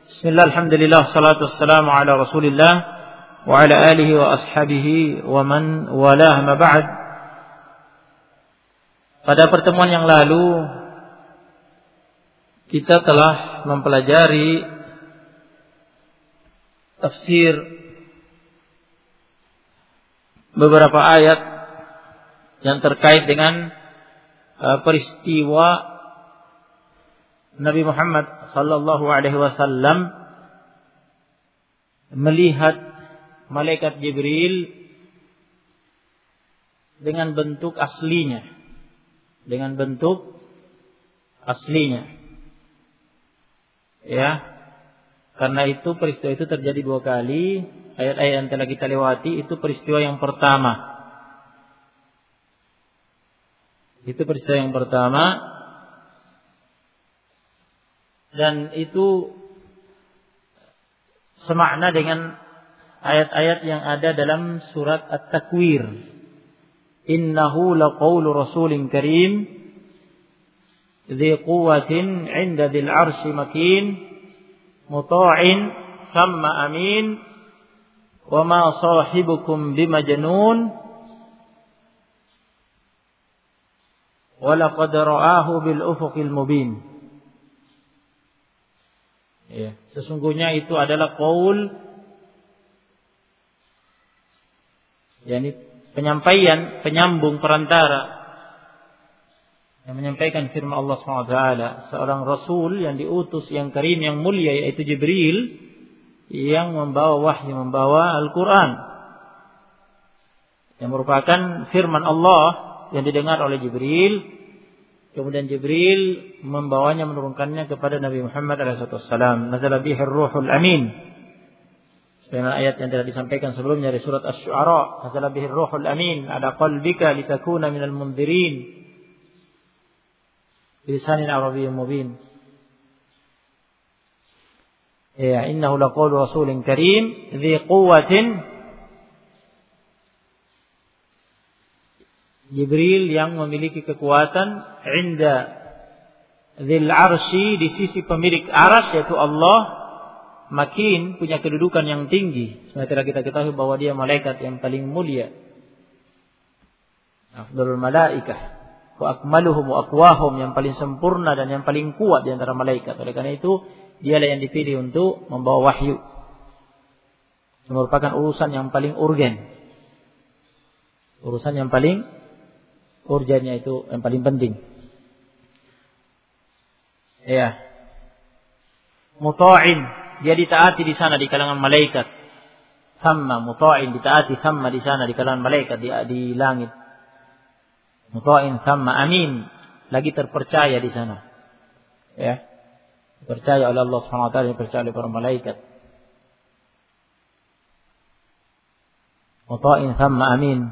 Bismillah, alhamdulillah, salatu wassalamu ala rasulillah wa ala alihi wa ashabihi wa man walah, ma ba'd. Pada pertemuan yang lalu kita telah mempelajari tafsir beberapa ayat yang terkait dengan peristiwa Nabi Muhammad sallallahu alaihi wasallam melihat malaikat Jibril dengan bentuk aslinya. Ya. Karena itu peristiwa itu terjadi dua kali. Ayat-ayat yang telah kita lewati itu peristiwa yang pertama. Dan itu semakna dengan ayat-ayat yang ada dalam surat At-Takwir. Innahu laqaulu rasulin karim dzi quwwatin 'inda dzil 'arsy makin muta'in thamma amin wa ma sahibukum bimajnun wa laqad ra'ahu bil ufuqil mubin. Ya, sesungguhnya itu adalah qaul, yakni penyampaian, penyambung, perantara yang menyampaikan firman Allah SWT. Seorang rasul yang diutus, yang karim, yang mulia, yaitu Jibril, yang membawa wahyu, membawa Al-Quran, yang merupakan firman Allah yang didengar oleh Jibril. Kemudian Jibril membawanya, menurunkannya kepada Nabi Muhammad SAW. Nazala bihir ruhul amin. Sebagaimana ayat yang telah disampaikan sebelumnya dari surat Asy-Syu'ara. Nazala bihir ruhul amin ala qalbika litakuna minal mundzirin bilisanin arabiyyin mubin. Ya, innahu laqaulu rasulin karim dzi quwwatin. Jibril yang memiliki kekuatan inda dzil arsy, di sisi pemilik arsy yaitu Allah, makin, punya kedudukan yang tinggi. Sebenarnya kita ketahui bahwa dia malaikat yang paling mulia, afdalul malaikah wa akmaluhum wa aqwahum, yang paling sempurna dan yang paling kuat di antara malaikat. Oleh karena itu dialah yang dipilih untuk membawa wahyu. Ini merupakan urusan yang paling urgen. Urusan yang paling urgennya, itu yang paling penting. Ya. Muta'in, dia ditaati di sana di kalangan malaikat. Thamma muta'in, ditaati thamma di sana di kalangan malaikat di langit. Muta'in thamma amin, lagi terpercaya di sana. Ya. Percaya oleh Allah Subhanahu wa taala, dipercaya oleh para malaikat. Muta'in thamma amin.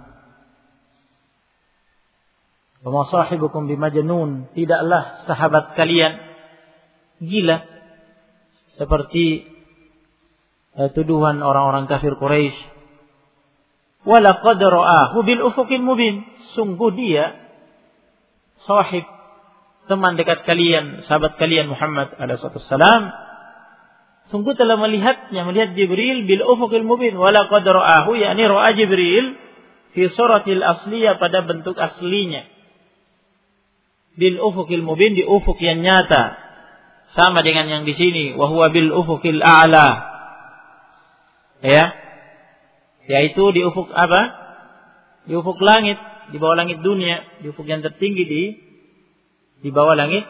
Wa ma sahibukum bimajnun, tidaklah sahabat kalian gila seperti tuduhan orang-orang kafir Quraisy. Wa laqad ra'ahu bil ufuqil mubin, sungguh dia sahib, teman dekat kalian, sahabat kalian Muhammad alaihi wasallam, sungguh telah melihat Jibril bil ufuqil mubin. Wa laqad ra'ahu, yakni ra'a Jibril fi suratil asliyah, pada bentuk aslinya. Bil ufuqil mubin, di ufuk yang nyata, sama dengan yang di sini. Wa huwa bil ufuqil a'la, ya, yaitu di ufuk apa? Di ufuk langit, di bawah langit dunia, di ufuk yang tertinggi di bawah langit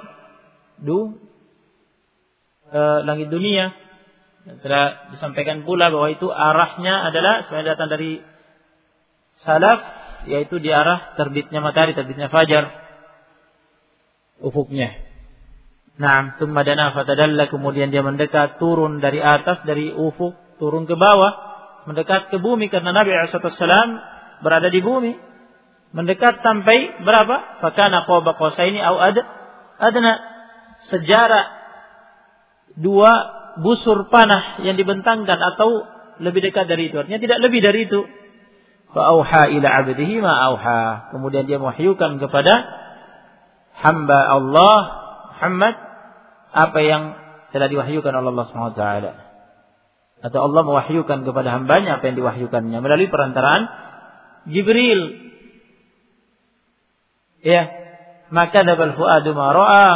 langit dunia. Telah disampaikan pula bahwa itu arahnya adalah sebenarnya datang dari salaf, yaitu di arah terbitnya matahari, terbitnya fajar, ufuknya. Nah, tsumma dana fatadalla, kemudian dia mendekat, turun dari atas, dari ufuk turun ke bawah, mendekat ke bumi, karena Nabi SAW berada di bumi. Mendekat sampai berapa? Fakana qaba qausaini au adna, sejarak dua busur panah yang dibentangkan, atau lebih dekat dari itu, artinya tidak lebih dari itu. Fa auha ila 'abdihi ma auha, kemudian dia mewahyukan kepada hamba Allah Muhammad apa yang telah diwahyukan oleh Allah Subhanahu wa taala. Atau Allah mewahyukan kepada hambanya apa yang diwahyukannya melalui perantaraan Jibril. Ya, maka dzabal fuadu ma ra'a.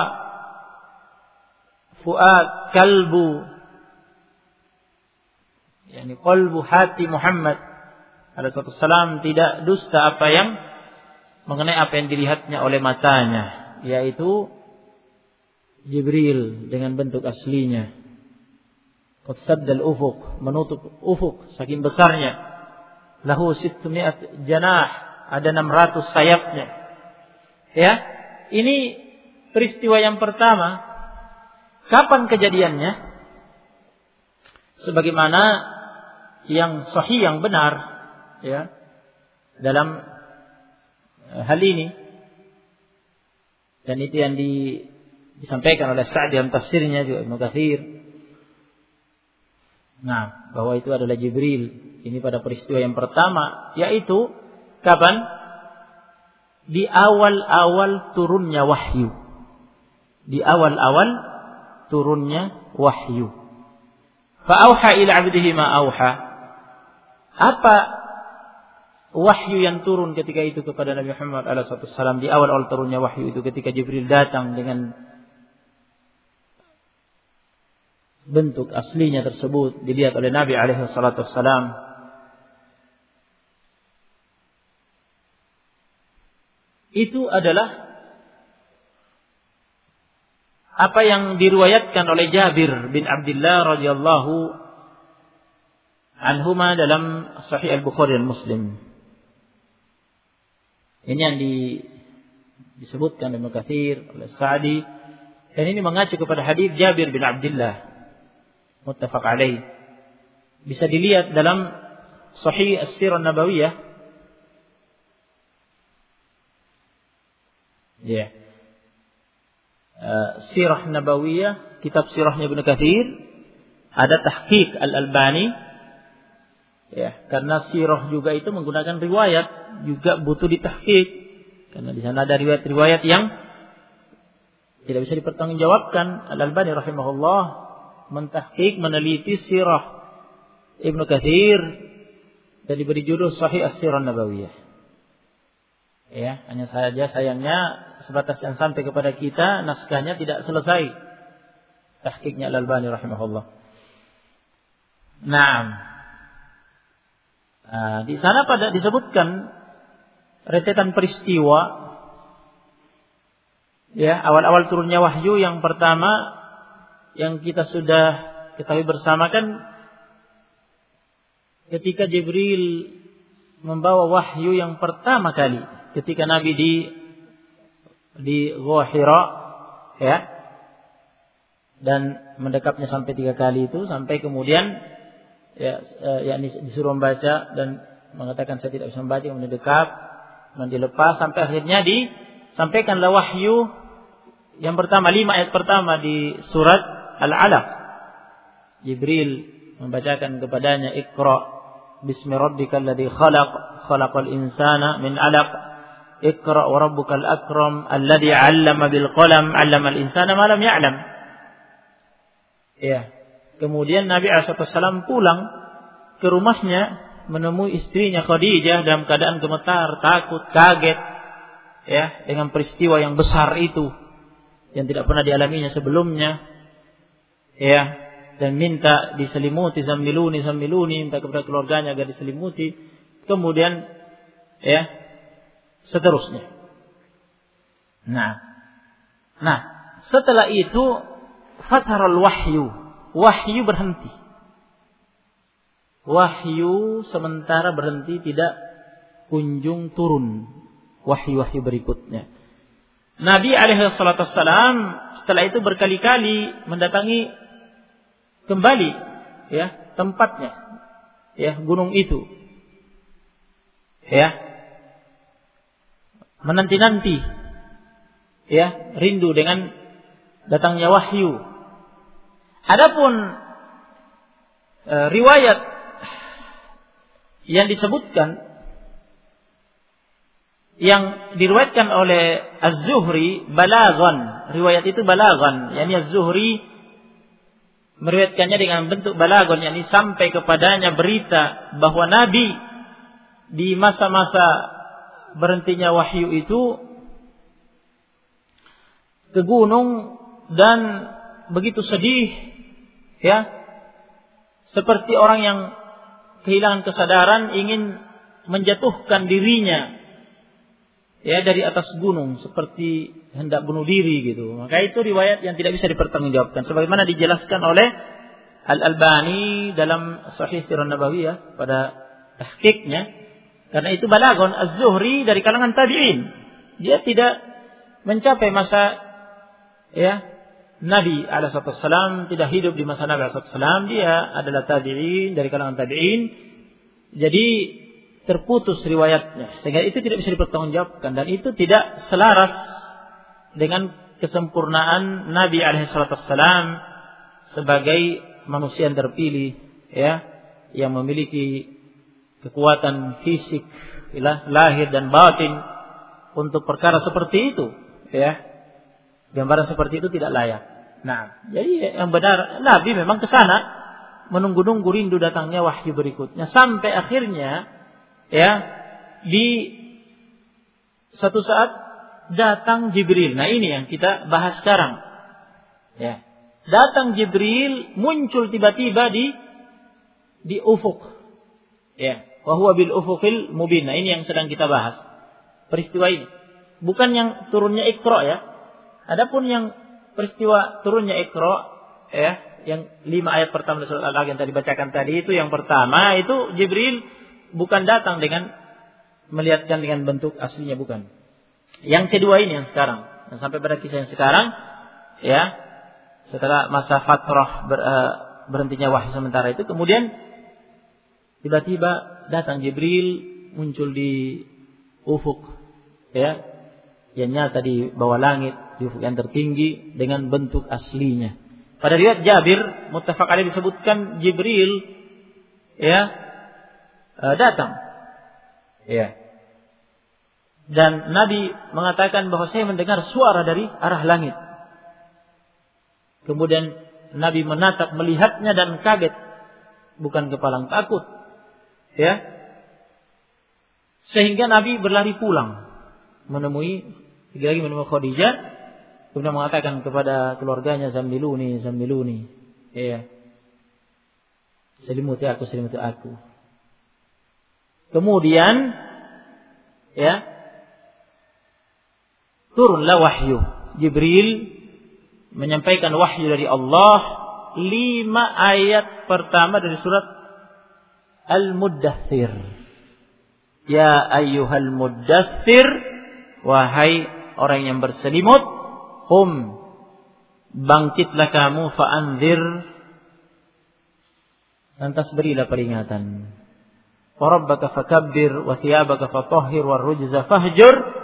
Fuad kalbu, yakni qalbu hati Muhammad alaihi wasallam tidak dusta apa yang mengenai apa yang dilihatnya oleh matanya, yaitu Jibril dengan bentuk aslinya. Qad saddal ufuq, menutup ufuk saking besarnya. Lahu 600 janah, ada 600 sayapnya. Ya, ini peristiwa yang pertama. Kapan kejadiannya? Sebagaimana yang sahih, yang benar, ya, dalam hal ini, dan itu yang disampaikan oleh Sa'di dalam tafsirnya, juga Ibnu Katsir. Nah, bahwa itu adalah Jibril. Ini pada peristiwa yang pertama, yaitu kapan? Di awal-awal turunnya wahyu. Di awal-awal turunnya wahyu. Fa'auha ila 'abdihi ma auha. Apa wahyu yang turun ketika itu kepada Nabi Muhammad alaihi wasallam di awal-awal turunnya wahyu itu, ketika Jibril datang dengan bentuk aslinya tersebut dilihat oleh Nabi alaihi wasallam. Itu adalah apa yang diriwayatkan oleh Jabir bin Abdullah radhiyallahu anhuma dalam Sahih Al-Bukhari dan Muslim. Ini yang disebutkan oleh Ibnu Katsir, oleh Sa'di, dan ini mengacu kepada hadis Jabir bin Abdullah muttafaq alaih. Bisa dilihat dalam Sahih As-Sirah Nabawiyah. Ya. Sirah Nabawiyah, kitab sirahnya Ibnu Katsir, ada tahqiq Al-Albani. Ya, karena sirah juga itu menggunakan riwayat, juga butuh ditahqiq. Karena di sana ada riwayat-riwayat yang tidak bisa dipertanggungjawabkan. Al-Albani rahimahullah mentahqiq, meneliti sirah Ibnu Katsir dan diberi judul Sahih As-Sirah Nabawiyah. Ya, hanya saja sayangnya sebatas yang sampai kepada kita, naskahnya tidak selesai tahqiqnya Al-Albani rahimahullah. Naam. Di sana disebutkan rentetan peristiwa, ya, awal-awal turunnya wahyu. Yang pertama yang kita sudah ketahui bersama kan ketika Jibril membawa wahyu yang pertama kali ketika Nabi di Gua Hira, ya, dan mendekapnya sampai 3 kali itu, sampai kemudian yakni disuruh membaca dan mengatakan saya tidak bisa membaca, kemudian dekat, kemudian dilepas, sampai akhirnya disampaikanlah wahyu yang pertama, 5 ayat pertama di surat Al-Alaq. Jibril membacakan kepadanya, Iqra bismi rabbikal ladzi khalaq, khalaqal insana min 'alaq. Iqra wa rabbukal akram alladzi 'allama bil qalam 'allamal insana ma lam ya'lam. Ya. Kemudian Nabi SAW pulang ke rumahnya, menemui istrinya Khadijah dalam keadaan gemetar, takut, kaget, ya, dengan peristiwa yang besar itu yang tidak pernah dialaminya sebelumnya, ya, dan minta diselimuti, zammiluni, minta kepada keluarganya agar diselimuti. Kemudian, ya, seterusnya. Nah, setelah itu fatarul wahyu berhenti. Wahyu sementara berhenti, tidak kunjung turun wahyu-wahyu berikutnya. Nabi alaihissalam setelah itu berkali-kali mendatangi kembali, ya, tempatnya, ya, gunung itu, ya, menanti-nanti, ya, rindu dengan datangnya wahyu. Adapun riwayat yang disebutkan, yang diriwayatkan oleh Az-Zuhri balaghan, riwayat itu balaghan, yakni Az-Zuhri meriwayatkannya dengan bentuk balagon, yakni sampai kepadanya berita bahwa Nabi di masa-masa berhentinya wahyu itu ke gunung dan begitu sedih, ya, seperti orang yang kehilangan kesadaran, ingin menjatuhkan dirinya, ya, dari atas gunung, seperti hendak bunuh diri gitu. Maka itu riwayat yang tidak bisa dipertanggungjawabkan, sebagaimana dijelaskan oleh Al-Albani dalam Sahih Sirah Nabawiyah pada tahqiqnya. Karena itu balagon Az-Zuhri dari kalangan tabi'in. Dia tidak mencapai masa, ya, Nabi alaihissalam, tidak hidup di masa Nabi alaihissalam. Dia adalah tabi'in, dari kalangan tabi'in. Jadi terputus riwayatnya, sehingga itu tidak bisa dipertanggungjawabkan, dan itu tidak selaras dengan kesempurnaan Nabi alaihissalam sebagai manusia yang terpilih, ya, yang memiliki kekuatan fisik, lahir dan batin untuk perkara seperti itu, ya. Gambaran seperti itu tidak layak. Nah, jadi yang benar, Nabi memang ke sana menunggu-nunggu rindu datangnya wahyu berikutnya, sampai akhirnya, ya, di satu saat datang Jibril. Nah, ini yang kita bahas sekarang. Ya. Datang Jibril, muncul tiba-tiba di ufuk. Ya, wa huwa bil ufuqil mubin. Nah, ini yang sedang kita bahas. Peristiwa ini. Bukan yang turunnya Iqra, ya. Adapun yang peristiwa turunnya Iqra, ya, yang 5 ayat pertama surat Al-Alaq yang tadi bacakan tadi, itu yang pertama, itu Jibril bukan datang dengan melihatkan dengan bentuk aslinya, bukan. Yang kedua ini yang sekarang, dan sampai pada kisah yang sekarang, ya, setelah masa fatrah berhentinya wahyu sementara itu, kemudian tiba-tiba datang Jibril, muncul di ufuk, ya, yang nyata di bawah langit, di ufuk yang tertinggi dengan bentuk aslinya. Pada riwayat Jabir muttafaq alaih disebutkan Jibril, ya, datang, ya, dan Nabi mengatakan bahwa saya mendengar suara dari arah langit. Kemudian Nabi menatap, melihatnya dan kaget, bukan kepalang takut, ya, sehingga Nabi berlari pulang menemui Khadijah, kemudian mengatakan kepada keluarganya, Zammiluni, ya, selimuti aku. Kemudian, ya, turunlah wahyu. Jibril menyampaikan wahyu dari Allah, 5 ayat pertama dari surat Al-Muddathir. Ya ayyuhal muddathir, wahai orang yang berselimut, qum, bangkitlah kamu, fa'anzir, lantas berilah peringatan. Wa rabbaka fakabbir, wa thiyabaka fatahhir, wa rujza fahjur.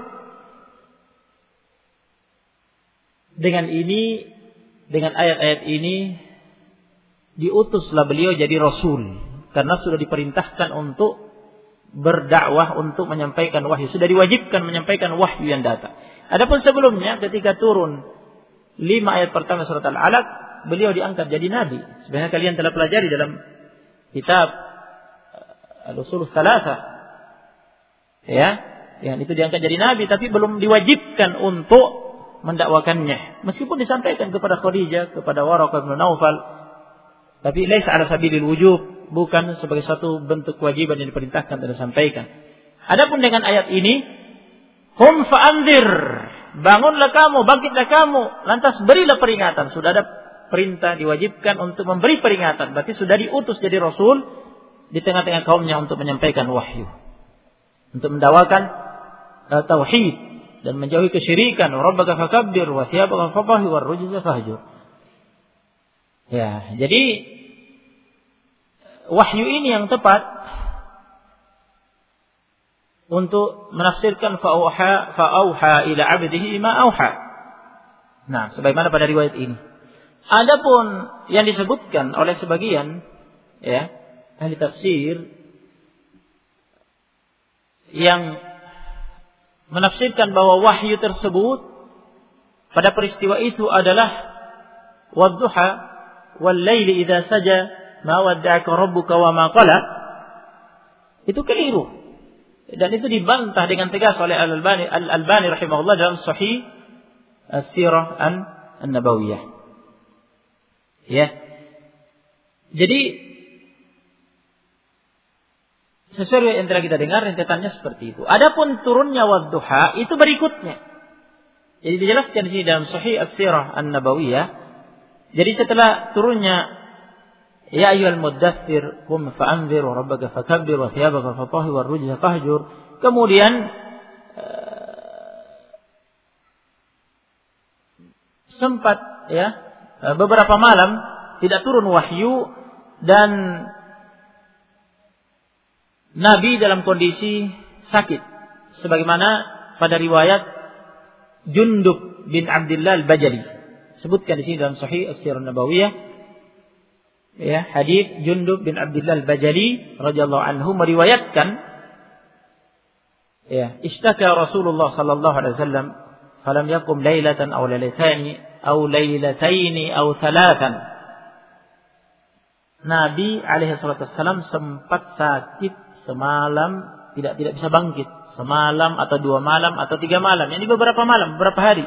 Dengan ini, dengan ayat-ayat ini, diutuslah beliau jadi Rasul, karena sudah diperintahkan untuk berdakwah, untuk menyampaikan wahyu, sudah diwajibkan menyampaikan wahyu yang datang. Adapun sebelumnya, ketika turun 5 ayat pertama surat Al-Alaq, beliau diangkat jadi Nabi. Sebenarnya kalian telah pelajari dalam kitab Al-Usul Tsalatsah, ya, yang itu diangkat jadi Nabi, tapi belum diwajibkan untuk mendakwakannya, meskipun disampaikan kepada Khadijah, kepada Waraqah bin Naufal, tapi laisa ala sabilil wujub, bukan sebagai satu bentuk kewajiban yang diperintahkan dan disampaikan. Adapun dengan ayat ini, hum fa'anzir, bangunlah kamu, bangkitlah kamu, lantas berilah peringatan. Sudah ada perintah, diwajibkan untuk memberi peringatan, berarti sudah diutus jadi Rasul di tengah-tengah kaumnya untuk menyampaikan wahyu, untuk mendakwakan tauhid dan menjauhi kesyirikan. Rabbaka fakabbir, wa thiyabaka fatahhir, wa rujza fahjur. Ya, jadi wahyu ini yang tepat untuk menafsirkan fa'auha ila 'abdihi ma auha. Nah, sebagaimana pada riwayat ini. Adapun yang disebutkan oleh sebagian, ya, ahli tafsir yang menafsirkan bahwa wahyu tersebut pada peristiwa itu adalah wadduha, wal laili idza saja ma wadda'aka rabbuka wa ma qala, itu keliru. Dan itu dibantah dengan tegas oleh Al-Albani rahimahullah dalam Sahih As-Sirah An-Nabawiyah. Ya. Jadi sesuai yang telah kita dengar rentetannya seperti itu. Adapun turunnya wadduha itu berikutnya. Jadi dijelaskan di sini dalam Sahih As-Sirah An-Nabawiyah. Jadi setelah turunnya ya ayyuhal muddaththir qum fa'anzir wa rabbaka fakabbir wa thiyabaka fatahhir wa rujza fahjur, kemudian sempat beberapa malam tidak turun wahyu dan Nabi dalam kondisi sakit sebagaimana pada riwayat Jundub bin Abdullah Al-Bajali. Sebutkan di sini dalam Sahih As-Sirah An-Nabawiyah, ya, hadis Jundub bin Abdullah Al-Bajali radhiyallahu anhu meriwayatkan, ya, ishtaka Rasulullah sallallahu alaihi wasallam falam yaqum lailatan aw lailataini aw thalathan. Nabi alaihi salatu wasallam sempat sakit semalam, tidak bisa bangkit semalam atau 2 malam atau 3 malam, yani beberapa malam, beberapa hari.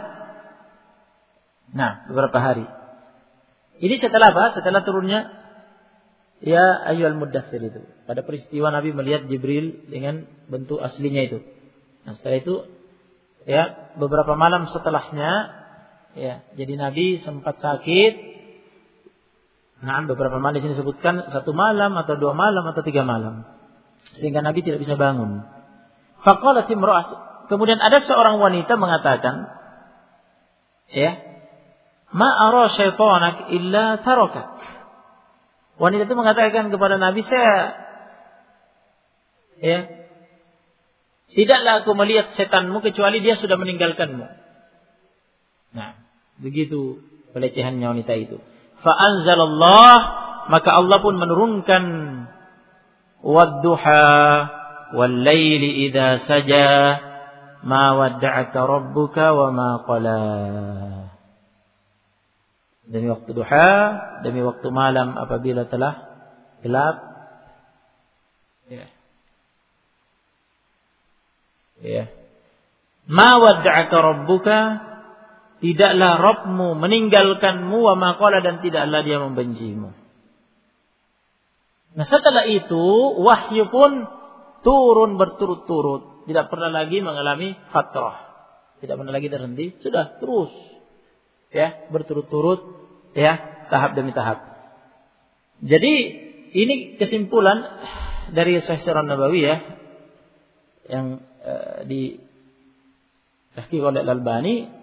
Nah, beberapa hari. Ini setelah apa? Setelah turunnya ya ayyuhal muddaththir itu. Pada peristiwa Nabi melihat Jibril dengan bentuk aslinya itu. Nah, setelah itu ya beberapa malam setelahnya ya, jadi Nabi sempat sakit. Nah, beberapa malam di sini disebutkan 1 malam atau 2 malam atau 3 malam. Sehingga Nabi tidak bisa bangun. Faqalat imra'ah, kemudian ada seorang wanita mengatakan, ya, ma ara syaitanak illa tarakak. Wanita itu mengatakan kepada Nabi, saya tidaklah aku melihat setanmu kecuali dia sudah meninggalkanmu. Nah, begitu pelecehannya wanita itu. Fa anzalallah, maka Allah pun menurunkan wadduha wal laili idza saja ma wadda'aka rabbuka wa ma qala. Demi waktu duha, demi waktu malam apabila telah gelap. Ya. Ma wadda'aka rabbuka, tidaklah Rabbmu meninggalkanmu, wa ma qala, dan tidaklah dia membencimu. Nah, setelah itu wahyu pun turun berturut-turut, tidak pernah lagi mengalami fatrah, tidak pernah lagi terhenti, sudah terus ya berturut-turut, ya, tahap demi tahap. Jadi ini kesimpulan dari Sahih Sirah Nabawiyah yang ditahqiq oleh Al-Albani,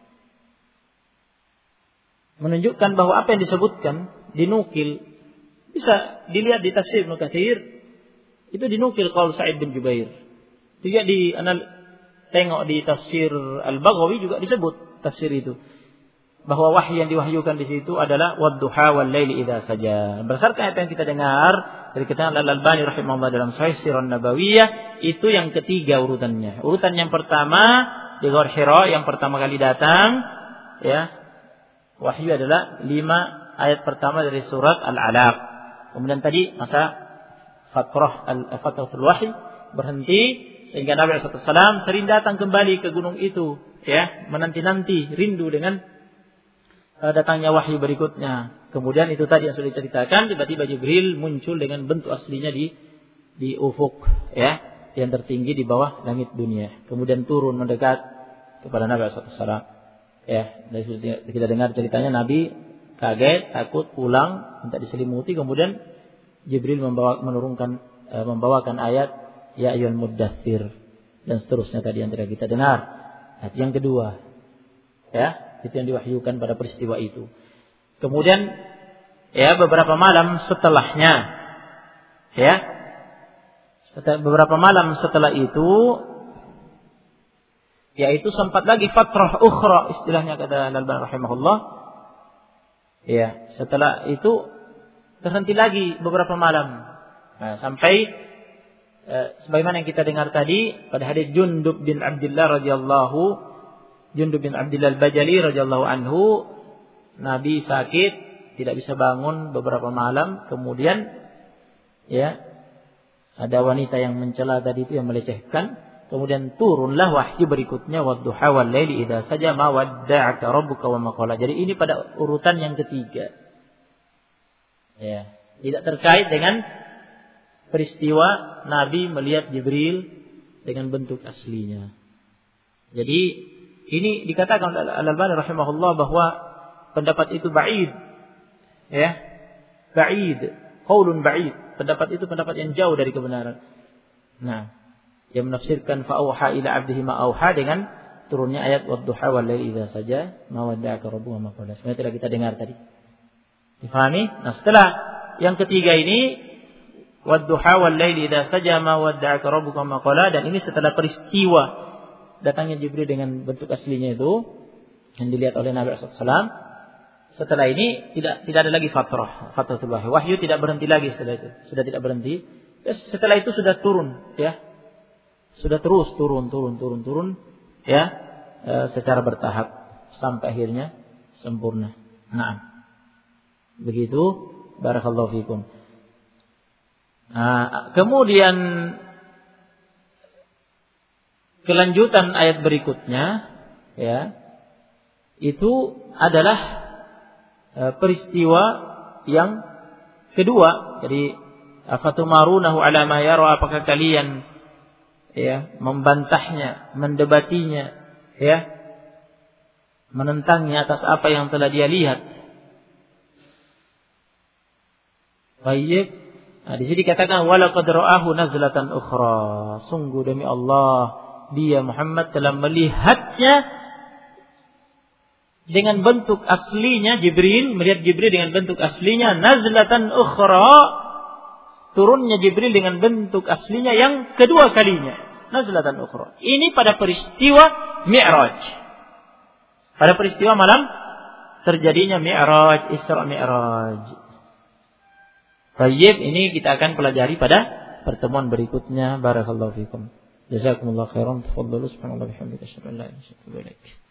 menunjukkan bahwa apa yang disebutkan dinukil, bisa dilihat di tafsir Ibnu Katsir, itu dinukil qaul Sa'id bin Jubair. Juga tengok di tafsir Al-Baghawi juga disebut tafsir itu, bahwa wahyu yang diwahyukan di situ adalah wadduha wal laili idza saja. Berdasarkan apa yang kita dengar dari keterangan Al-Albani rahimahullah dalam Sahih Sirah Nabawiyah, itu yang ketiga urutannya. Urutan yang pertama di Ghar Hira, yang pertama kali datang, ya, wahyu adalah 5 ayat pertama dari surat Al-Alaq. Kemudian tadi masa fatratul wahyi berhenti, sehingga Nabi SAW sering datang kembali ke gunung itu, ya, menanti-nanti, rindu dengan datangnya wahyu berikutnya. Kemudian itu tadi yang sudah diceritakan, tiba-tiba Jibril muncul dengan bentuk aslinya di ufuk, ya, yang tertinggi di bawah langit dunia. Kemudian turun mendekat kepada Nabi SAW. Ya, dari kita dengar ceritanya, Nabi kaget, takut, pulang, minta diselimuti. Kemudian Jibril membawakan ayat ya ayyuhal muddaththir dan seterusnya tadi yang tidak kita dengar. Ayat yang kedua, ya, itu yang diwahyukan pada peristiwa itu. Kemudian ya beberapa malam setelahnya, ya, beberapa malam setelah itu, yaitu sempat lagi fatrah ukhra, istilahnya kata Al-Albani rahimahullah. Ya, setelah itu terhenti lagi beberapa malam. Nah, sampai sebagaimana yang kita dengar tadi pada hadis Jundub bin Abdullah Al-Bajali radhiyallahu anhu, Nabi sakit tidak bisa bangun beberapa malam, kemudian ya ada wanita yang mencela tadi itu, yang melecehkan, kemudian turunlah wahyu berikutnya, wadduha wal laili idza saja ma wadda'aka rabbuka wa ma qala. Jadi ini pada urutan yang ketiga. Ya, tidak terkait dengan peristiwa Nabi melihat Jibril dengan bentuk aslinya. Jadi ini dikatakan oleh Al-Albani rahimahullah bahwa pendapat itu ba'id. Ya. Ba'id, qaulun ba'id. Pendapat itu pendapat yang jauh dari kebenaran. Nah, yang menafsirkan fa'auha ila 'abdihi ma auha dengan turunnya ayat wadduha wal laili idza saja ma wadda'aka rabbuka ma qala. Sebenarnya tidak kita dengar tadi. Difahami? Nah, setelah yang ketiga ini wadduha wal laili idza saja ma wadda'aka rabbuka ma qala, dan ini setelah peristiwa datangnya Jibril dengan bentuk aslinya itu yang dilihat oleh Nabi SAW. Setelah ini tidak ada lagi fatratul wahyu. Wahyu tidak berhenti lagi setelah itu. Sudah tidak berhenti. Setelah itu sudah turun, ya. Sudah terus turun ya, secara bertahap sampai akhirnya sempurna. Nah, begitu. Barakallahu fikum. Nah, kemudian kelanjutan ayat berikutnya, ya, itu adalah peristiwa yang kedua. Jadi afatumarunahu ala ma yara, apakah kalian ya membantahnya, mendebatinya, ya, menentangnya atas apa yang telah dia lihat. Baik. Nah, di sini dikatakan walaqad ra'ahu nazlatan ukhra. Sungguh demi Allah, dia Muhammad telah melihatnya dengan bentuk aslinya. Jibril melihat Jibril dengan bentuk aslinya, nazlatan ukhra, turunnya Jibril dengan bentuk aslinya yang kedua kalinya, nazlatan ukhra. Ini pada peristiwa Mi'raj, pada peristiwa malam terjadinya Mi'raj, Isra Mi'raj. Baik, ini kita akan pelajari pada pertemuan berikutnya. Barakallahu fikum. Jazakumullah khairan. Tafadhalu subhanallahi wa bihamdihi asyhadu an la ilaha illa anta astaghfiruka wa atubu ilaik.